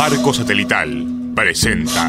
Farco Satelital presenta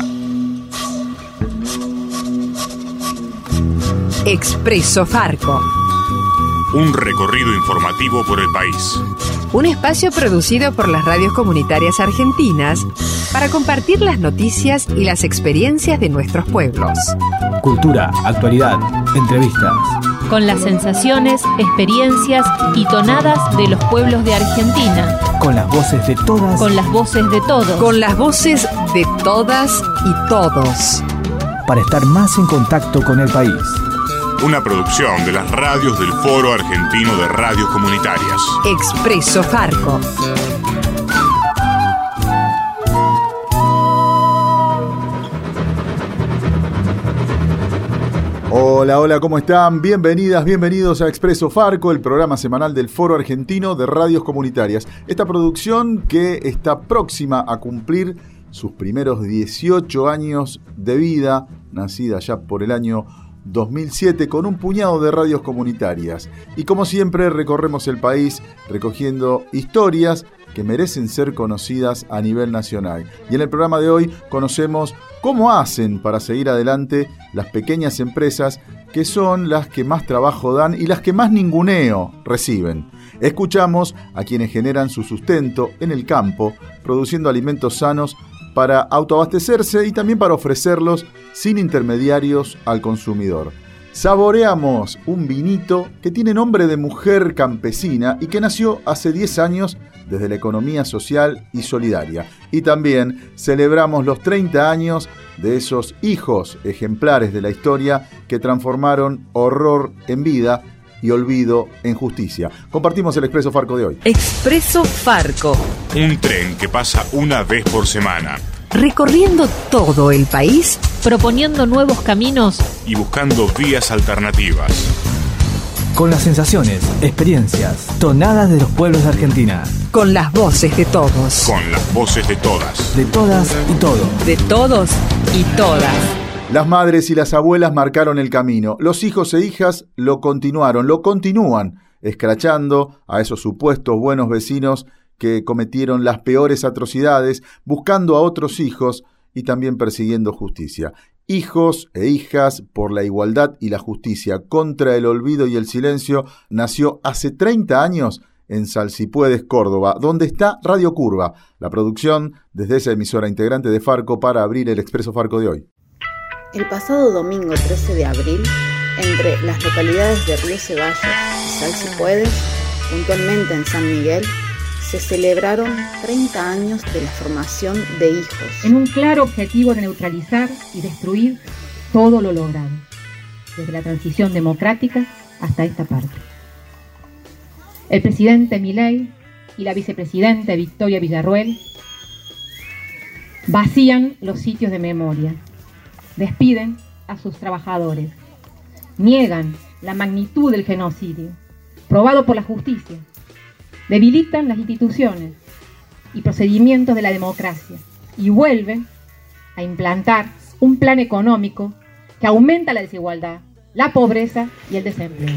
Expreso Farco. Un recorrido informativo por el país. Un espacio producido por las radios comunitarias argentinas para compartir las noticias y las experiencias de nuestros pueblos. Cultura, actualidad, entrevistas. Con las sensaciones, experiencias y tonadas de los pueblos de Argentina. Con las voces de todas. Con las voces de todos. Con las voces de todas y todos. Para estar más en contacto con el país. Una producción de las radios del Foro Argentino de Radios Comunitarias. Expreso Farco. Hola, ¿cómo están? Bienvenidas, bienvenidos a Expreso Farco, el programa semanal del Foro Argentino de Radios Comunitarias. Esta producción que está próxima a cumplir sus primeros 18 años de vida, nacida ya por el año 2007, con un puñado de radios comunitarias. Y como siempre recorremos el país recogiendo historias que merecen ser conocidas a nivel nacional. Y en el programa de hoy conocemos cómo hacen para seguir adelante las pequeñas empresas, que son las que más trabajo dan y las que más ninguneo reciben. Escuchamos a quienes generan su sustento en el campo, produciendo alimentos sanos para autoabastecerse y también para ofrecerlos sin intermediarios al consumidor. Saboreamos un vinito que tiene nombre de mujer campesina y que nació hace 10 años desde la economía social y solidaria. Y también celebramos los 30 años de esos hijos ejemplares de la historia que transformaron horror en vida y olvido en justicia. Compartimos el Expreso Farco de hoy. Expreso Farco. Un tren que pasa una vez por semana. Recorriendo todo el país, proponiendo nuevos caminos y buscando vías alternativas. Con las sensaciones, experiencias, tonadas de los pueblos de Argentina. Con las voces de todos. Con las voces de todas. De todas y todos. De todos y todas. Las madres y las abuelas marcaron el camino. Los hijos e hijas lo continúan, escrachando a esos supuestos buenos vecinos que cometieron las peores atrocidades, buscando a otros hijos y también persiguiendo justicia. Hijos e hijas por la igualdad y la justicia contra el olvido y el silencio nació hace 30 años en Salsipuedes, Córdoba, donde está Radio Curva, la producción desde esa emisora integrante de Farco para abrir el Expreso Farco de hoy. El pasado domingo 13 de abril, entre las localidades de Río Ceballos y Salsipuedes, puntualmente en San Miguel, se celebraron 30 años de la formación de hijos. En un claro objetivo de neutralizar y destruir todo lo logrado, desde la transición democrática hasta esta parte. El presidente Milei y la vicepresidenta Victoria Villarruel vacían los sitios de memoria, despiden a sus trabajadores, niegan la magnitud del genocidio, probado por la justicia, debilitan las instituciones y procedimientos de la democracia y vuelven a implantar un plan económico que aumenta la desigualdad, la pobreza y el desempleo.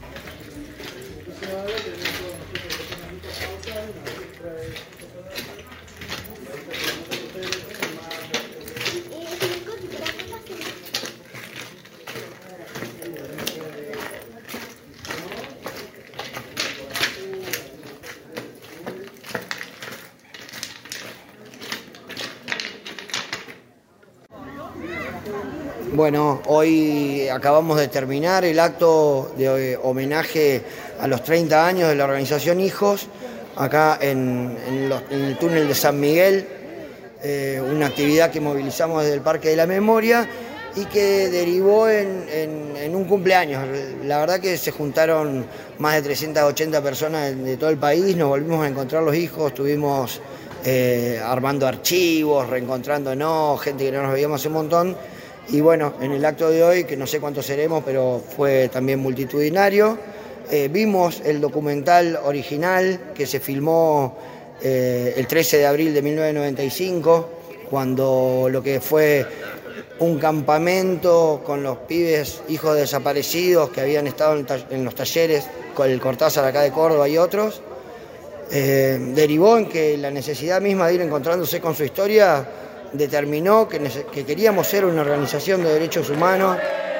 Bueno, hoy acabamos de terminar el acto de homenaje a los 30 años de la organización Hijos, acá en el túnel de San Miguel, una actividad que movilizamos desde el Parque de la Memoria y que derivó en un cumpleaños. La verdad que se juntaron más de 380 personas de todo el país, nos volvimos a encontrar los hijos, estuvimos armando archivos, reencontrándonos, gente que no nos veíamos hace un montón. Y bueno, en el acto de hoy, que no sé cuántos seremos, pero fue también multitudinario, vimos el documental original que se filmó el 13 de abril de 1995, cuando lo que fue un campamento con los pibes hijos desaparecidos que habían estado en los talleres con el Cortázar acá de Córdoba y otros. derivó en que la necesidad misma de ir encontrándose con su historia determinó que queríamos ser una organización de derechos humanos.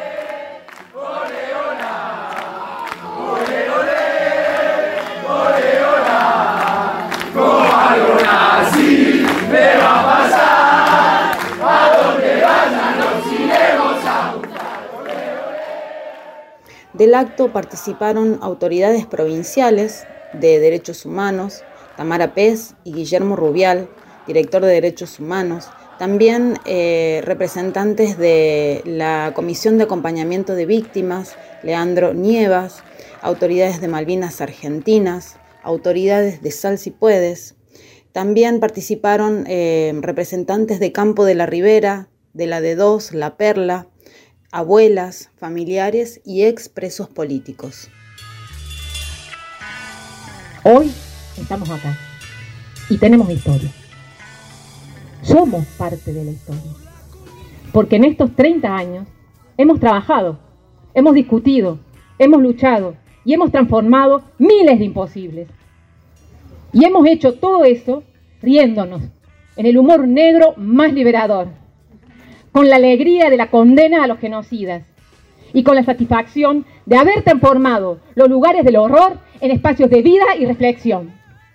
Del acto participaron autoridades provinciales de Derechos Humanos, Tamara Pez y Guillermo Rubial, director de Derechos Humanos, también representantes de la Comisión de Acompañamiento de Víctimas, Leandro Nievas, autoridades de Malvinas Argentinas, autoridades de Sal Si Puedes. También participaron representantes de Campo de la Ribera, de la D2, La Perla, abuelas, familiares y expresos políticos. Hoy estamos acá y tenemos historia. Somos parte de la historia. Porque en estos 30 años hemos trabajado, hemos discutido, hemos luchado y hemos transformado miles de imposibles. Y hemos hecho todo eso riéndonos, en el humor negro más liberador, con la alegría de la condena a los genocidas y con la satisfacción de haber transformado los lugares del horror en espacios de vida y reflexión.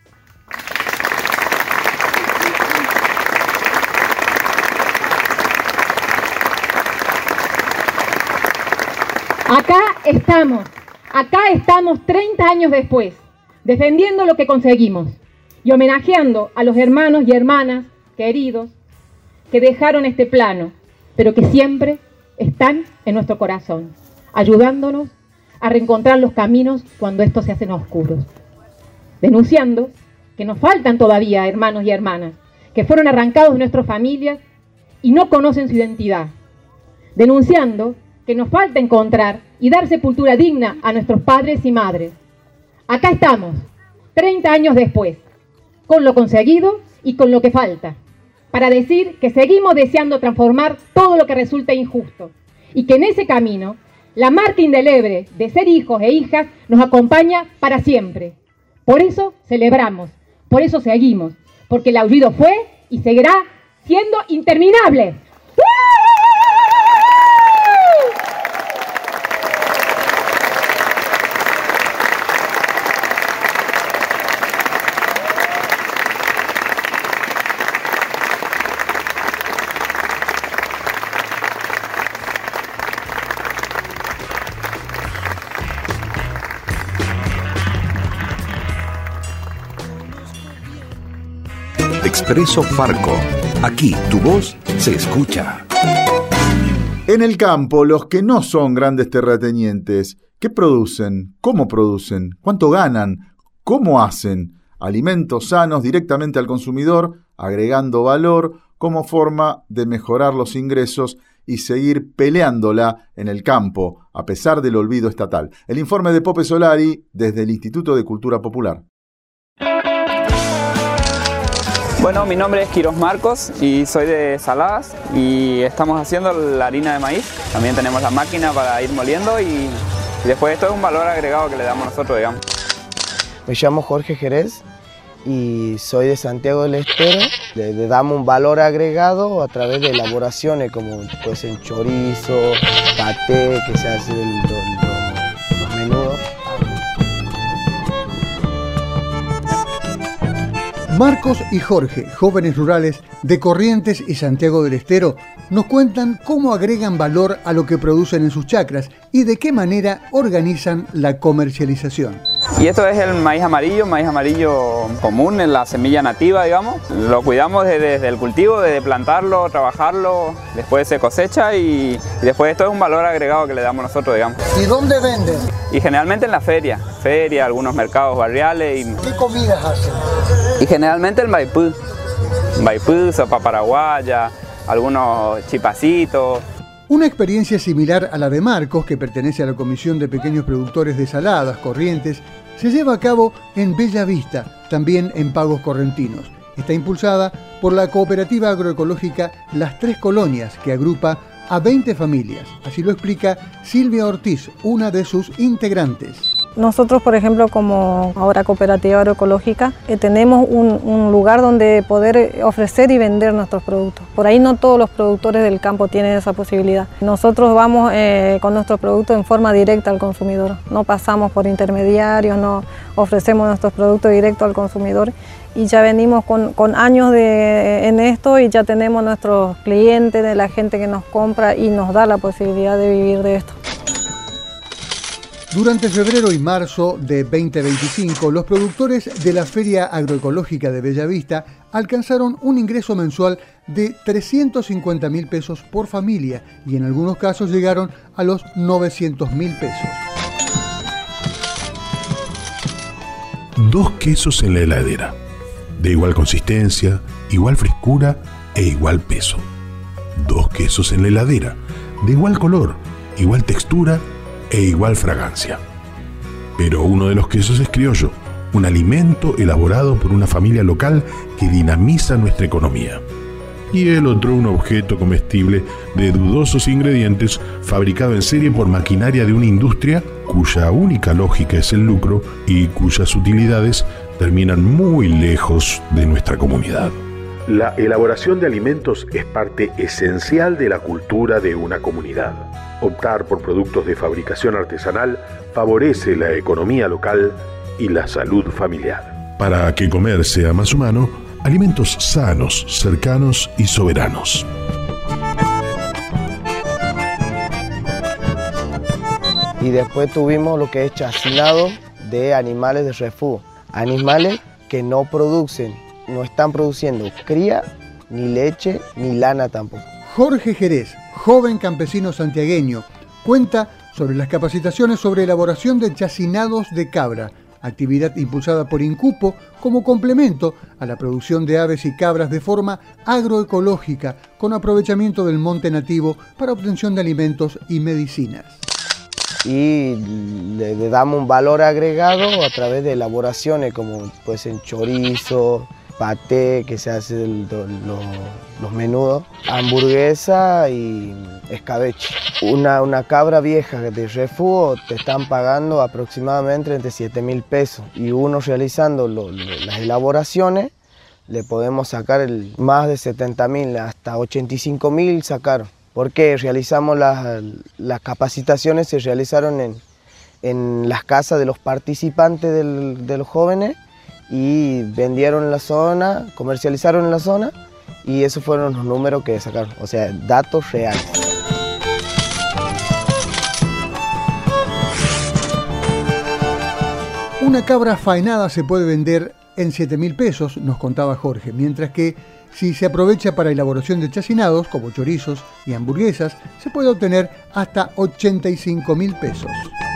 Acá estamos 30 años después, defendiendo lo que conseguimos y homenajeando a los hermanos y hermanas queridos que dejaron este plano, pero que siempre están en nuestro corazón, ayudándonos a reencontrar los caminos cuando estos se hacen oscuros. Denunciando que nos faltan todavía hermanos y hermanas, que fueron arrancados de nuestras familias y no conocen su identidad. Denunciando que nos falta encontrar y dar sepultura digna a nuestros padres y madres. Acá estamos, 30 años después, con lo conseguido y con lo que falta, para decir que seguimos deseando transformar todo lo que resulta injusto y que en ese camino la marca indeleble de ser hijos e hijas nos acompaña para siempre. Por eso celebramos, por eso seguimos, porque el aullido fue y seguirá siendo interminable. Expreso Farco. Aquí tu voz se escucha. En el campo, los que no son grandes terratenientes, ¿qué producen? ¿Cómo producen? ¿Cuánto ganan? ¿Cómo hacen? Alimentos sanos directamente al consumidor, agregando valor como forma de mejorar los ingresos y seguir peleándola en el campo, a pesar del olvido estatal. El informe de Pope Solari desde el Instituto de Cultura Popular. Bueno, mi nombre es Quiros Marcos y soy de Saladas y estamos haciendo la harina de maíz. También tenemos la máquina para ir moliendo y después esto es un valor agregado que le damos nosotros, digamos. Me llamo Jorge Jerez y soy de Santiago del Estero. Le damos un valor agregado a través de elaboraciones como puede ser chorizo, paté, que se hace los menudos. Marcos y Jorge, jóvenes rurales de Corrientes y Santiago del Estero, nos cuentan cómo agregan valor a lo que producen en sus chacras y de qué manera organizan la comercialización. Y esto es el maíz amarillo común, en la semilla nativa, digamos. Lo cuidamos desde el cultivo, desde plantarlo, trabajarlo, después se cosecha y después esto es un valor agregado que le damos nosotros, digamos. ¿Y dónde venden? Y generalmente en la feria, algunos mercados barriales. ¿Qué comidas hacen? Y generalmente el maipú, sopa paraguaya, algunos chipacitos. Una experiencia similar a la de Marcos, que pertenece a la Comisión de Pequeños Productores de Saladas, Corrientes, se lleva a cabo en Bella Vista, también en Pagos Correntinos. Está impulsada por la cooperativa agroecológica Las Tres Colonias, que agrupa a 20 familias. Así lo explica Silvia Ortiz, una de sus integrantes. Nosotros, por ejemplo, como ahora cooperativa agroecológica, tenemos un lugar donde poder ofrecer y vender nuestros productos. Por ahí no todos los productores del campo tienen esa posibilidad. Nosotros vamos con nuestros productos en forma directa al consumidor. No pasamos por intermediarios, no ofrecemos nuestros productos directos al consumidor. Y ya venimos con años en esto y ya tenemos nuestros clientes, de la gente que nos compra y nos da la posibilidad de vivir de esto. Durante febrero y marzo de 2025, los productores de la Feria Agroecológica de Bellavista alcanzaron un ingreso mensual de 350.000 pesos por familia y en algunos casos llegaron a los 900.000 pesos. 2 quesos en la heladera, de igual consistencia, igual frescura e igual peso. 2 quesos en la heladera, de igual color, igual textura e igual fragancia. Pero uno de los quesos es criollo, un alimento elaborado por una familia local que dinamiza nuestra economía. Y el otro, un objeto comestible de dudosos ingredientes fabricado en serie por maquinaria de una industria cuya única lógica es el lucro y cuyas utilidades terminan muy lejos de nuestra comunidad. La elaboración de alimentos es parte esencial de la cultura de una comunidad. Optar por productos de fabricación artesanal favorece la economía local y la salud familiar. Para que comer sea más humano, alimentos sanos, cercanos y soberanos. Y después tuvimos lo que es chacinado de animales de refugio. Animales que no están produciendo cría, ni leche, ni lana tampoco. Jorge Jerez, joven campesino santiagueño, cuenta sobre las capacitaciones sobre elaboración de chacinados de cabra, actividad impulsada por Incupo como complemento a la producción de aves y cabras de forma agroecológica con aprovechamiento del monte nativo para obtención de alimentos y medicinas. Y le damos un valor agregado a través de elaboraciones como pues en chorizo, paté, que se hace los menudos, hamburguesa y escabeche. Una cabra vieja de refugio te están pagando aproximadamente entre 7.000 pesos y uno realizando las elaboraciones le podemos sacar más de 70.000 hasta 85.000 sacaron. Porque realizamos las capacitaciones, se realizaron en las casas de los participantes de los jóvenes y vendieron en la zona, comercializaron en la zona y esos fueron los números que sacaron, o sea, datos reales. Una cabra faenada se puede vender en 7.000 pesos, nos contaba Jorge, mientras que si se aprovecha para elaboración de chacinados, como chorizos y hamburguesas, se puede obtener hasta 85.000 pesos.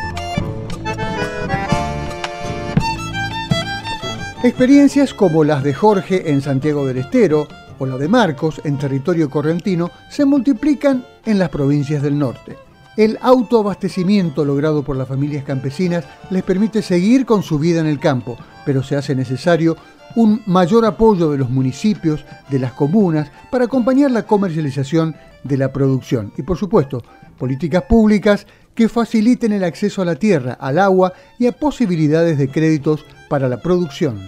Experiencias como las de Jorge en Santiago del Estero o la de Marcos en territorio correntino se multiplican en las provincias del norte. El autoabastecimiento logrado por las familias campesinas les permite seguir con su vida en el campo, pero se hace necesario un mayor apoyo de los municipios, de las comunas, para acompañar la comercialización de la producción. Y por supuesto, políticas públicas que faciliten el acceso a la tierra, al agua y a posibilidades de créditos para la producción.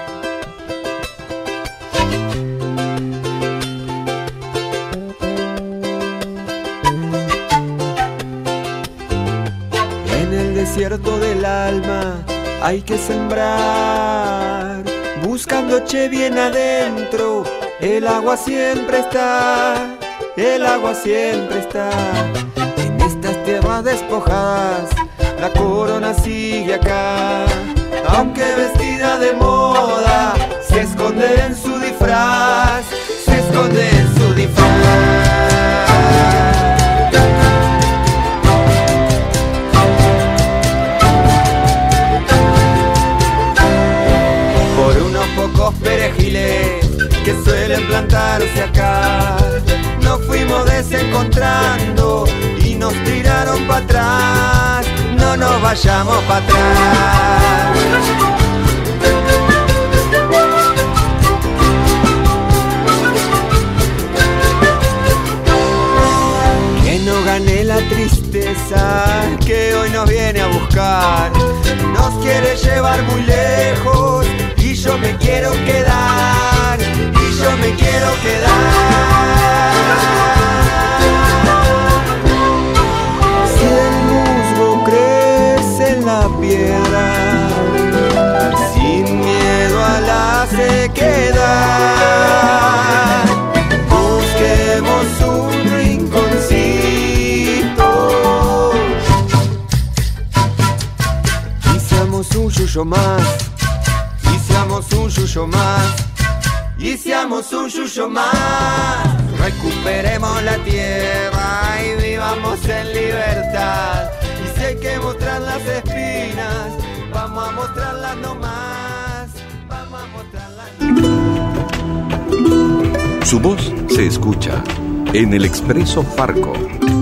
En el desierto del alma hay que sembrar, buscando bien adentro, el agua siempre está, el agua siempre está. En estas tierras despojadas, la corona sigue acá, aunque vestida de moda, se esconde en su disfraz, se esconde en su disfraz. Pocos perejiles que suelen plantarse acá, nos fuimos desencontrando y nos tiraron para atrás, no nos vayamos para atrás. estar muy lejos y yo me quiero quedar, y yo me quiero quedar. Si el musgo crece en la piedra, sin miedo a la sequedad, busquemos un rinconcito y seamos un yuyo más, y seamos un yuyo más, y seamos un yuyo más. Recuperemos la tierra y vivamos en libertad. Y si hay que mostrar las espinas, vamos a mostrarlas nomás, vamos a mostrarlas. Su voz se escucha en el Expreso Farco.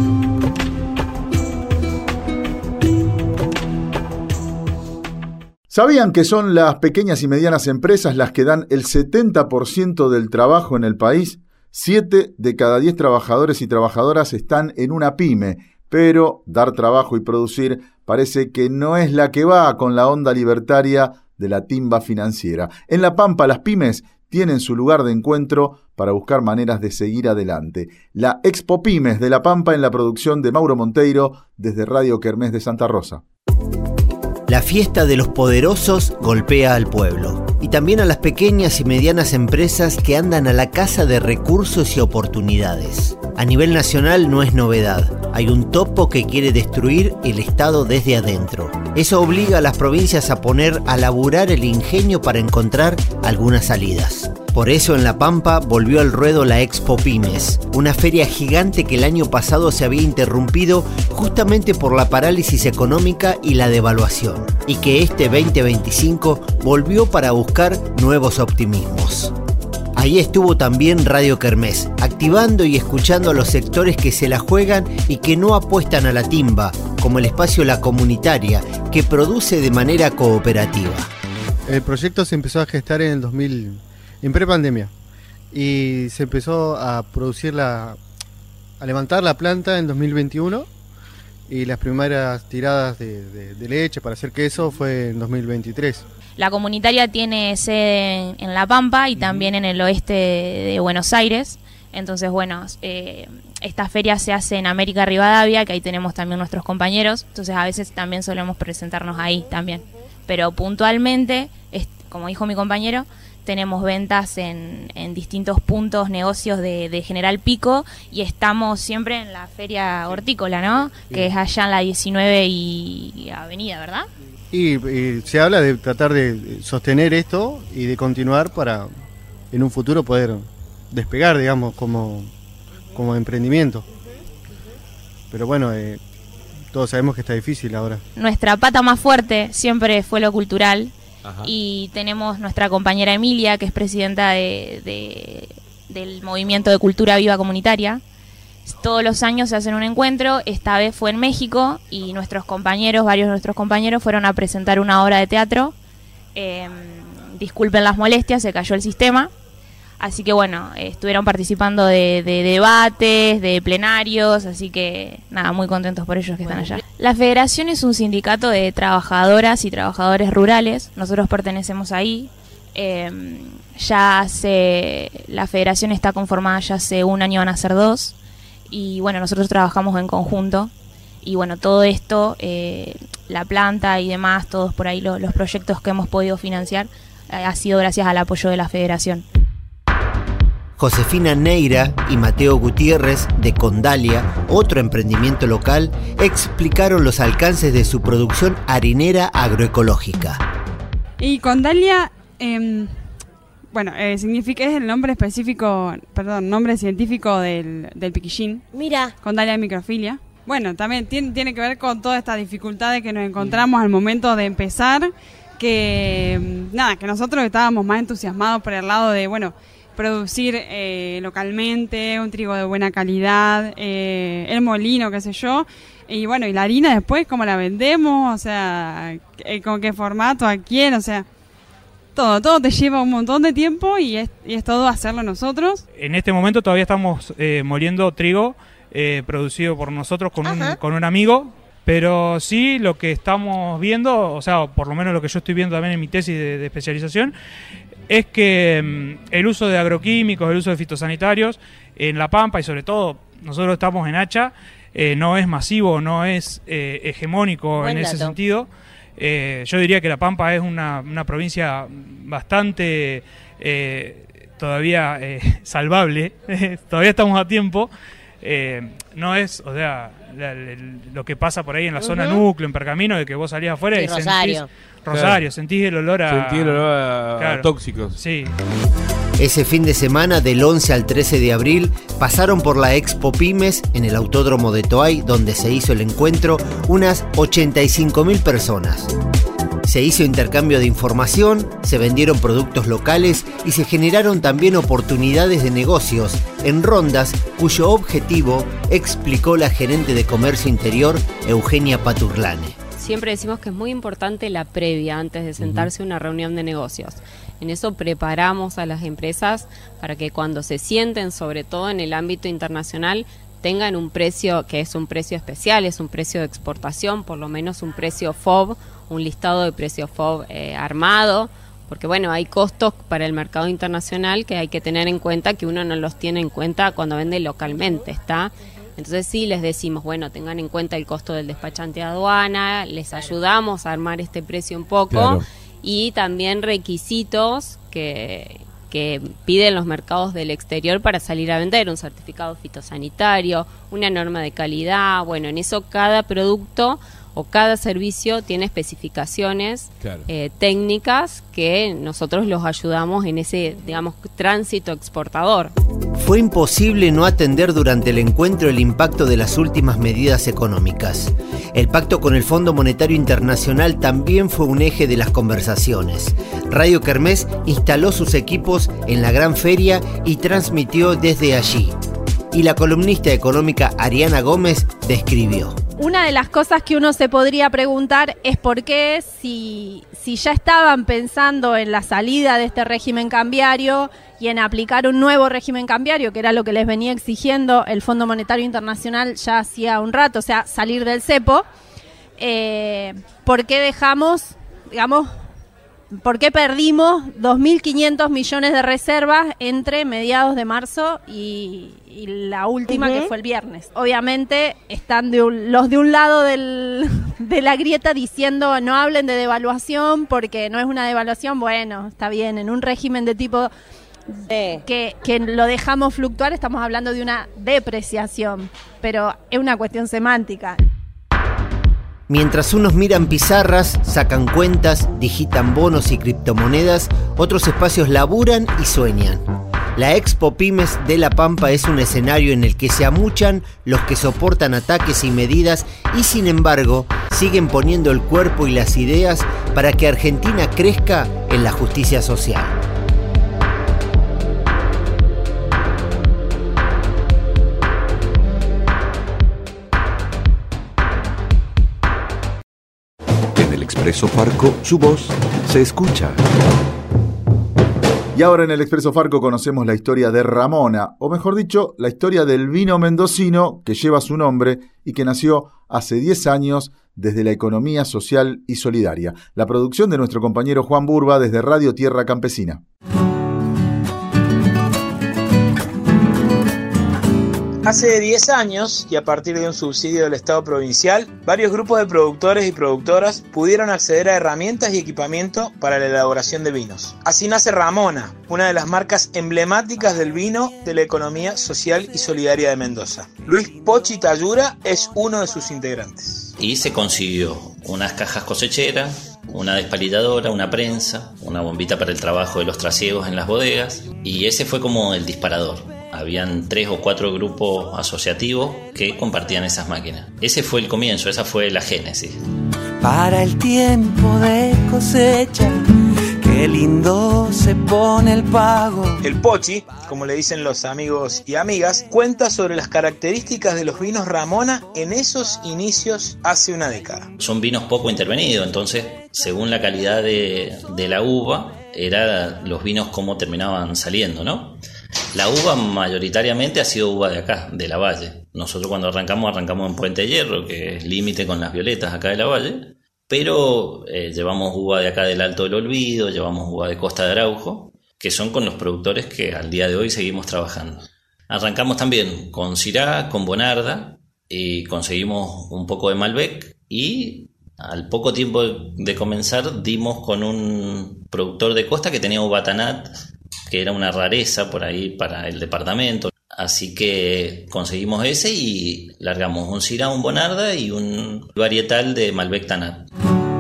¿Sabían que son las pequeñas y medianas empresas las que dan el 70% del trabajo en el país? 7 de cada 10 trabajadores y trabajadoras están en una pyme, pero dar trabajo y producir parece que no es la que va con la onda libertaria de la timba financiera. En La Pampa, las pymes tienen su lugar de encuentro para buscar maneras de seguir adelante. La Expo Pymes de La Pampa en la producción de Mauro Monteiro desde Radio Kermés de Santa Rosa. La fiesta de los poderosos golpea al pueblo y también a las pequeñas y medianas empresas que andan a la caza de recursos y oportunidades. A nivel nacional no es novedad. Hay un topo que quiere destruir el Estado desde adentro. Eso obliga a las provincias a poner a laburar el ingenio para encontrar algunas salidas. Por eso en La Pampa volvió al ruedo la Expo Pymes, una feria gigante que el año pasado se había interrumpido justamente por la parálisis económica y la devaluación, y que este 2025 volvió para buscar nuevos optimismos. Ahí estuvo también Radio Kermés, activando y escuchando a los sectores que se la juegan y que no apuestan a la timba, como el espacio La Comunitaria, que produce de manera cooperativa. El proyecto se empezó a gestar en el 2000, en prepandemia, y se empezó a producir a levantar la planta en 2021, y las primeras tiradas de leche para hacer queso fue en 2023. La comunitaria tiene sede en La Pampa y también en el oeste de Buenos Aires. Entonces, bueno, esta feria se hace en América Rivadavia, que ahí tenemos también nuestros compañeros. Entonces, a veces también solemos presentarnos ahí también. Pero puntualmente, como dijo mi compañero, tenemos ventas en distintos puntos, negocios de General Pico, y estamos siempre en la feria hortícola, ¿no? Que es allá en la 19 y Avenida, ¿verdad? Y se habla de tratar de sostener esto y de continuar para en un futuro poder despegar, digamos, como emprendimiento. Pero bueno, todos sabemos que está difícil ahora. Nuestra pata más fuerte siempre fue lo cultural. Ajá. Y tenemos nuestra compañera Emilia, que es presidenta del Movimiento de Cultura Viva Comunitaria. Todos los años se hacen un encuentro, esta vez fue en México y varios de nuestros compañeros fueron a presentar una obra de teatro. Disculpen las molestias, se cayó el sistema. Así que bueno, estuvieron participando de debates, de plenarios, así que nada, muy contentos por ellos que están allá. La Federación es un sindicato de trabajadoras y trabajadores rurales, nosotros pertenecemos ahí. La Federación está conformada ya hace un año, van a ser 2, y bueno, nosotros trabajamos en conjunto. Y bueno, todo esto, la planta y demás, todos por ahí los proyectos que hemos podido financiar, ha sido gracias al apoyo de la Federación. Josefina Neira y Mateo Gutiérrez de Condalia, otro emprendimiento local, explicaron los alcances de su producción harinera agroecológica. Y Condalia, significa, es el nombre científico del piquillín. Mira. Condalia microfilia. Bueno, también tiene que ver con todas estas dificultades que nos encontramos al momento de empezar, que nosotros estábamos más entusiasmados por el lado de, producir localmente, un trigo de buena calidad, el molino, qué sé yo, y y la harina después, cómo la vendemos, o sea, con qué formato, a quién, o sea, todo te lleva un montón de tiempo y es todo hacerlo nosotros. En este momento todavía estamos moliendo trigo producido por nosotros con un amigo, Pero sí, lo que estamos viendo, o sea, por lo menos lo que yo estoy viendo también en mi tesis de especialización, es que el uso de agroquímicos, el uso de fitosanitarios en La Pampa, y sobre todo nosotros estamos en Hacha, no es masivo, no es hegemónico. Buen en dato. Ese sentido. Yo diría que La Pampa es una provincia bastante todavía salvable, todavía estamos a tiempo. No es, o sea, lo que pasa por ahí en la zona núcleo, en Pergamino, de que vos salís afuera y Rosario. Sentís el olor a... Claro. Tóxicos. Sí. Ese fin de semana, del 11 al 13 de abril, pasaron por la Expo Pymes en el Autódromo de Toay, donde se hizo el encuentro, unas 85.000 personas. Se hizo intercambio de información, se vendieron productos locales y se generaron también oportunidades de negocios en rondas cuyo objetivo explicó la gerente de Comercio Interior, Eugenia Paturlane. Siempre decimos que es muy importante la previa antes de sentarse a una reunión de negocios. En eso preparamos a las empresas para que cuando se sienten, sobre todo en el ámbito internacional, tengan un precio que es un precio especial, es un precio de exportación, por lo menos un precio FOB, un listado de precios FOB armado, porque bueno, hay costos para el mercado internacional que hay que tener en cuenta, que uno no los tiene en cuenta cuando vende localmente, ¿está? Entonces sí les decimos, bueno, tengan en cuenta el costo del despachante de aduana, les ayudamos a armar este precio un poco, claro. Y también requisitos que piden los mercados del exterior para salir a vender, un certificado fitosanitario, una norma de calidad. Bueno, en eso cada producto o cada servicio tiene especificaciones, claro. Técnicas que nosotros los ayudamos en ese, digamos, tránsito exportador. Fue imposible no atender durante el encuentro el impacto de las últimas medidas económicas. El pacto con el Fondo Monetario Internacional también fue un eje de las conversaciones. Radio Kermés instaló sus equipos en la gran feria y transmitió desde allí. Y la columnista económica Ariana Gómez describió. Una de las cosas que uno se podría preguntar es por qué, si ya estaban pensando en la salida de este régimen cambiario y en aplicar un nuevo régimen cambiario, que era lo que les venía exigiendo el Fondo Monetario Internacional ya hacía un rato, o sea, salir del cepo, ¿por qué dejamos, digamos, por qué perdimos 2.500 millones de reservas entre mediados de marzo y la última, que fue el viernes? Obviamente están los de un lado de la grieta diciendo no hablen de devaluación porque no es una devaluación. Bueno, está bien, en un régimen de tipo que lo dejamos fluctuar estamos hablando de una depreciación, pero es una cuestión semántica. Mientras unos miran pizarras, sacan cuentas, digitan bonos y criptomonedas, otros espacios laburan y sueñan. La Expo Pymes de La Pampa es un escenario en el que se amuchan los que soportan ataques y medidas y sin embargo siguen poniendo el cuerpo y las ideas para que Argentina crezca en la justicia social. Expreso Farco, su voz se escucha. Y ahora en el Expreso Farco conocemos la historia de Ramona, o mejor dicho, la historia del vino mendocino que lleva su nombre y que nació hace 10 años desde la economía social y solidaria. La producción de nuestro compañero Juan Burba desde Radio Tierra Campesina. Hace 10 años, y a partir de un subsidio del Estado provincial, varios grupos de productores y productoras pudieron acceder a herramientas y equipamiento para la elaboración de vinos. Así nace Ramona, una de las marcas emblemáticas del vino de la economía social y solidaria de Mendoza. Luis Pochi Tayura es uno de sus integrantes. Y se consiguió unas cajas cosecheras, una despalilladora, una prensa, una bombita para el trabajo de los trasiegos en las bodegas, y ese fue como el disparador. Habían 3 o 4 grupos asociativos que compartían esas máquinas. Ese fue el comienzo, esa fue la génesis. Para el tiempo de cosecha, qué lindo se pone el pago. El Pochi, como le dicen los amigos y amigas, cuenta sobre las características de los vinos Ramona en esos inicios hace una década. Son vinos poco intervenidos, entonces, según la calidad de la uva, eran los vinos como terminaban saliendo, ¿no? La uva mayoritariamente ha sido uva de acá, de la Valle. Nosotros cuando arrancamos en Puente de Hierro, que es límite con las Violetas acá de la Valle, pero llevamos uva de acá del Alto del Olvido, llevamos uva de Costa de Araujo, que son con los productores que al día de hoy seguimos trabajando. Arrancamos también con Syrah, con Bonarda, y conseguimos un poco de Malbec, y al poco tiempo de comenzar dimos con un productor de costa que tenía uva Tanat, que era una rareza por ahí para el departamento. Así que conseguimos ese y largamos un Syrah, un Bonarda y un varietal de Malbec Tanat.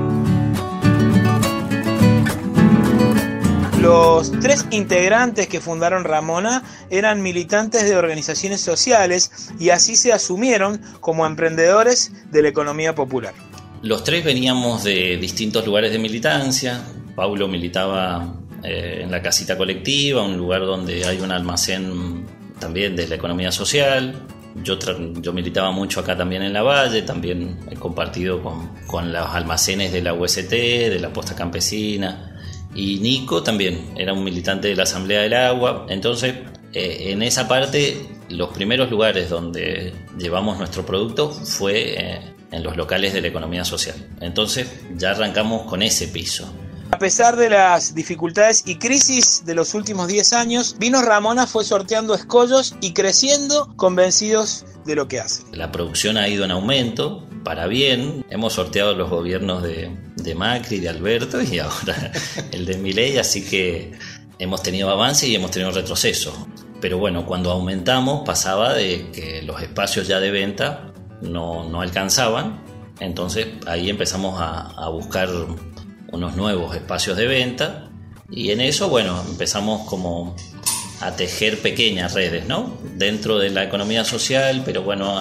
Los 3 integrantes que fundaron Ramona eran militantes de organizaciones sociales y así se asumieron como emprendedores de la economía popular. Los 3 veníamos de distintos lugares de militancia. Paulo militaba en la casita colectiva, un lugar donde hay un almacén también de la economía social. Yo militaba mucho acá también en la Valle, también he compartido con los almacenes de la UST, de la Posta Campesina. Y Nico también era un militante de la Asamblea del Agua. Entonces, en esa parte, los primeros lugares donde llevamos nuestro producto fue en los locales de la economía social. Entonces, ya arrancamos con ese piso. A pesar de las dificultades y crisis de los últimos 10 años, Vinos Ramona fue sorteando escollos y creciendo, convencidos de lo que hace. La producción ha ido en aumento, para bien. Hemos sorteado los gobiernos de Macri, de Alberto y ahora el de Milei, así que hemos tenido avance y hemos tenido retroceso. Pero bueno, cuando aumentamos pasaba de que los espacios ya de venta no alcanzaban, entonces ahí empezamos a buscar unos nuevos espacios de venta y en eso, bueno, empezamos como a tejer pequeñas redes, ¿no? Dentro de la economía social, pero bueno,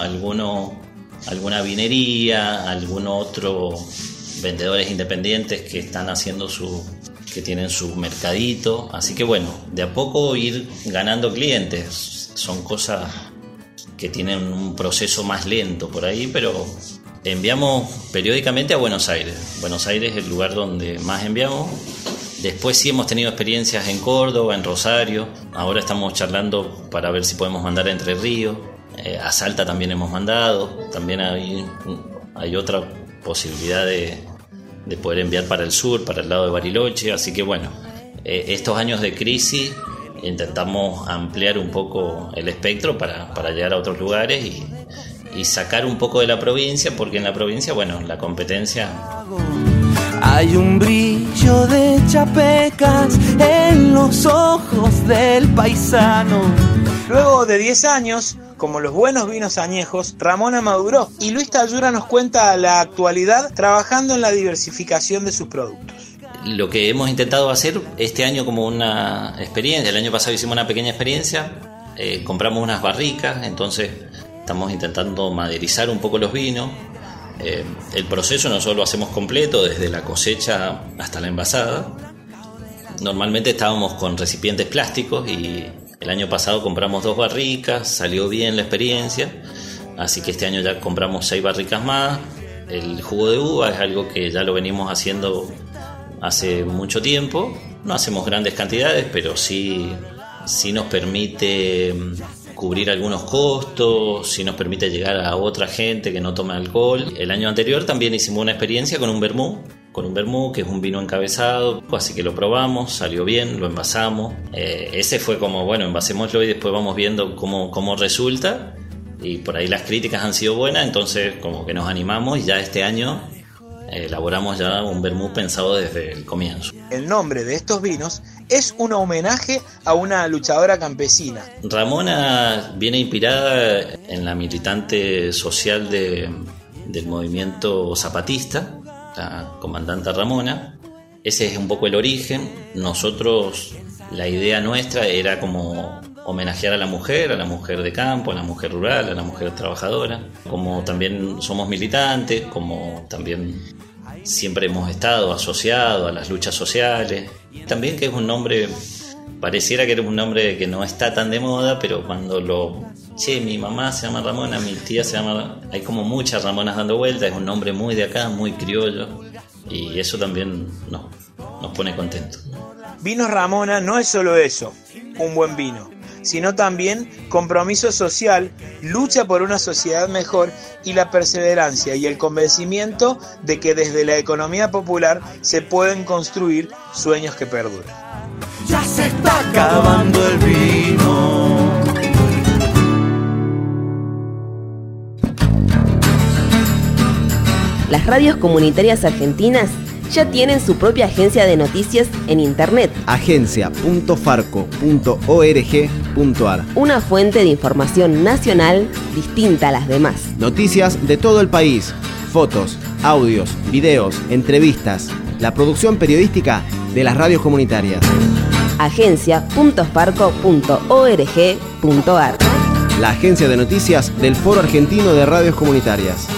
alguna vinería, algún otro vendedores independientes que están haciendo que tienen su mercadito, así que bueno, de a poco ir ganando clientes, son cosas que tienen un proceso más lento por ahí, pero enviamos periódicamente a Buenos Aires. Buenos Aires es el lugar donde más enviamos. Después sí hemos tenido experiencias en Córdoba, en Rosario. Ahora estamos charlando para ver si podemos mandar a Entre Ríos. A Salta también hemos mandado. También hay otra posibilidad de poder enviar para el sur, para el lado de Bariloche. Así que bueno, estos años de crisis intentamos ampliar un poco el espectro para llegar a otros lugares y sacar un poco de la provincia, porque en la provincia, bueno, la competencia... Hay un brillo de chapecas en los ojos del paisano. Luego de 10 años, como los buenos vinos añejos, Ramona maduró y Luis Tallura nos cuenta la actualidad trabajando en la diversificación de sus productos. Lo que hemos intentado hacer este año como una experiencia, el año pasado hicimos una pequeña experiencia, compramos unas barricas, entonces estamos intentando maderizar un poco los vinos. El proceso nosotros lo hacemos completo, desde la cosecha hasta la envasada. Normalmente estábamos con recipientes plásticos y el año pasado compramos 2 barricas, salió bien la experiencia, así que este año ya compramos 6 barricas más. El jugo de uva es algo que ya lo venimos haciendo hace mucho tiempo, no hacemos grandes cantidades, pero sí nos permite cubrir algunos costos, sí nos permite llegar a otra gente que no toma alcohol. El año anterior también hicimos una experiencia con un vermú, que es un vino encabezado, así que lo probamos, salió bien, lo envasamos. Ese fue como, bueno, envasémoslo y después vamos viendo cómo resulta, y por ahí las críticas han sido buenas, entonces como que nos animamos y ya este año elaboramos ya un vermú pensado desde el comienzo. El nombre de estos vinos es un homenaje a una luchadora campesina. Ramona viene inspirada en la militante social del movimiento zapatista, la comandante Ramona. Ese es un poco el origen. Nosotros, la idea nuestra era como homenajear a la mujer de campo, a la mujer rural, a la mujer trabajadora. Como también somos militantes, como también siempre hemos estado asociados a las luchas sociales. También que es un nombre, pareciera que es un nombre que no está tan de moda, pero cuando mi mamá se llama Ramona, mi tía se llama... Hay como muchas Ramonas dando vueltas, es un nombre muy de acá, muy criollo, y eso también nos pone contentos. Vinos Ramona no es solo eso, un buen vino. sino también compromiso social, lucha por una sociedad mejor y la perseverancia y el convencimiento de que desde la economía popular se pueden construir sueños que perduran. Ya se está acabando el vino. Las radios comunitarias argentinas ya tienen su propia agencia de noticias en internet. agencia.farco.org.ar. Una fuente de información nacional distinta a las demás. Noticias de todo el país, fotos, audios, videos, entrevistas, la producción periodística de las radios comunitarias. agencia.farco.org.ar. La agencia de noticias del Foro Argentino de Radios Comunitarias.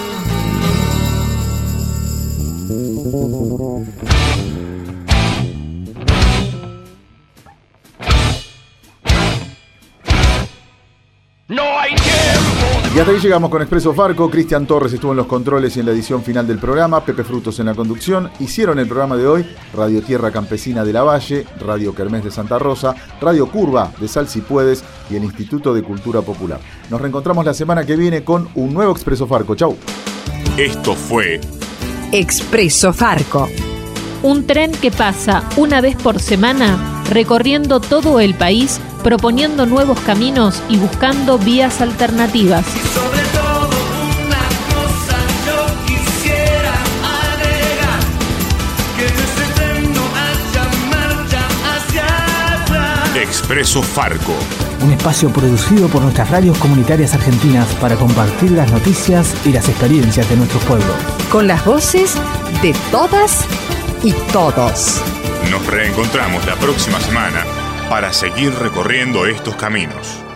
Y hasta ahí llegamos con Expreso Farco. Cristian Torres estuvo en los controles y en la edición final del programa. Pepe Frutos en la conducción. Hicieron el programa de hoy Radio Tierra Campesina de la Valle, Radio Kermés de Santa Rosa, Radio Curva de Sal Si Puedes y el Instituto de Cultura Popular. Nos reencontramos la semana que viene con un nuevo Expreso Farco. Chau. Esto fue Expreso Farco. Un tren que pasa una vez por semana recorriendo todo el país, proponiendo nuevos caminos y buscando vías alternativas. Sobre todo una cosa yo quisiera agregar, que en ese tren no haya marcha hacia atrás. Expreso Farco. Un espacio producido por nuestras radios comunitarias argentinas para compartir las noticias y las experiencias de nuestros pueblos. Con las voces de todas y todos. Nos reencontramos la próxima semana para seguir recorriendo estos caminos.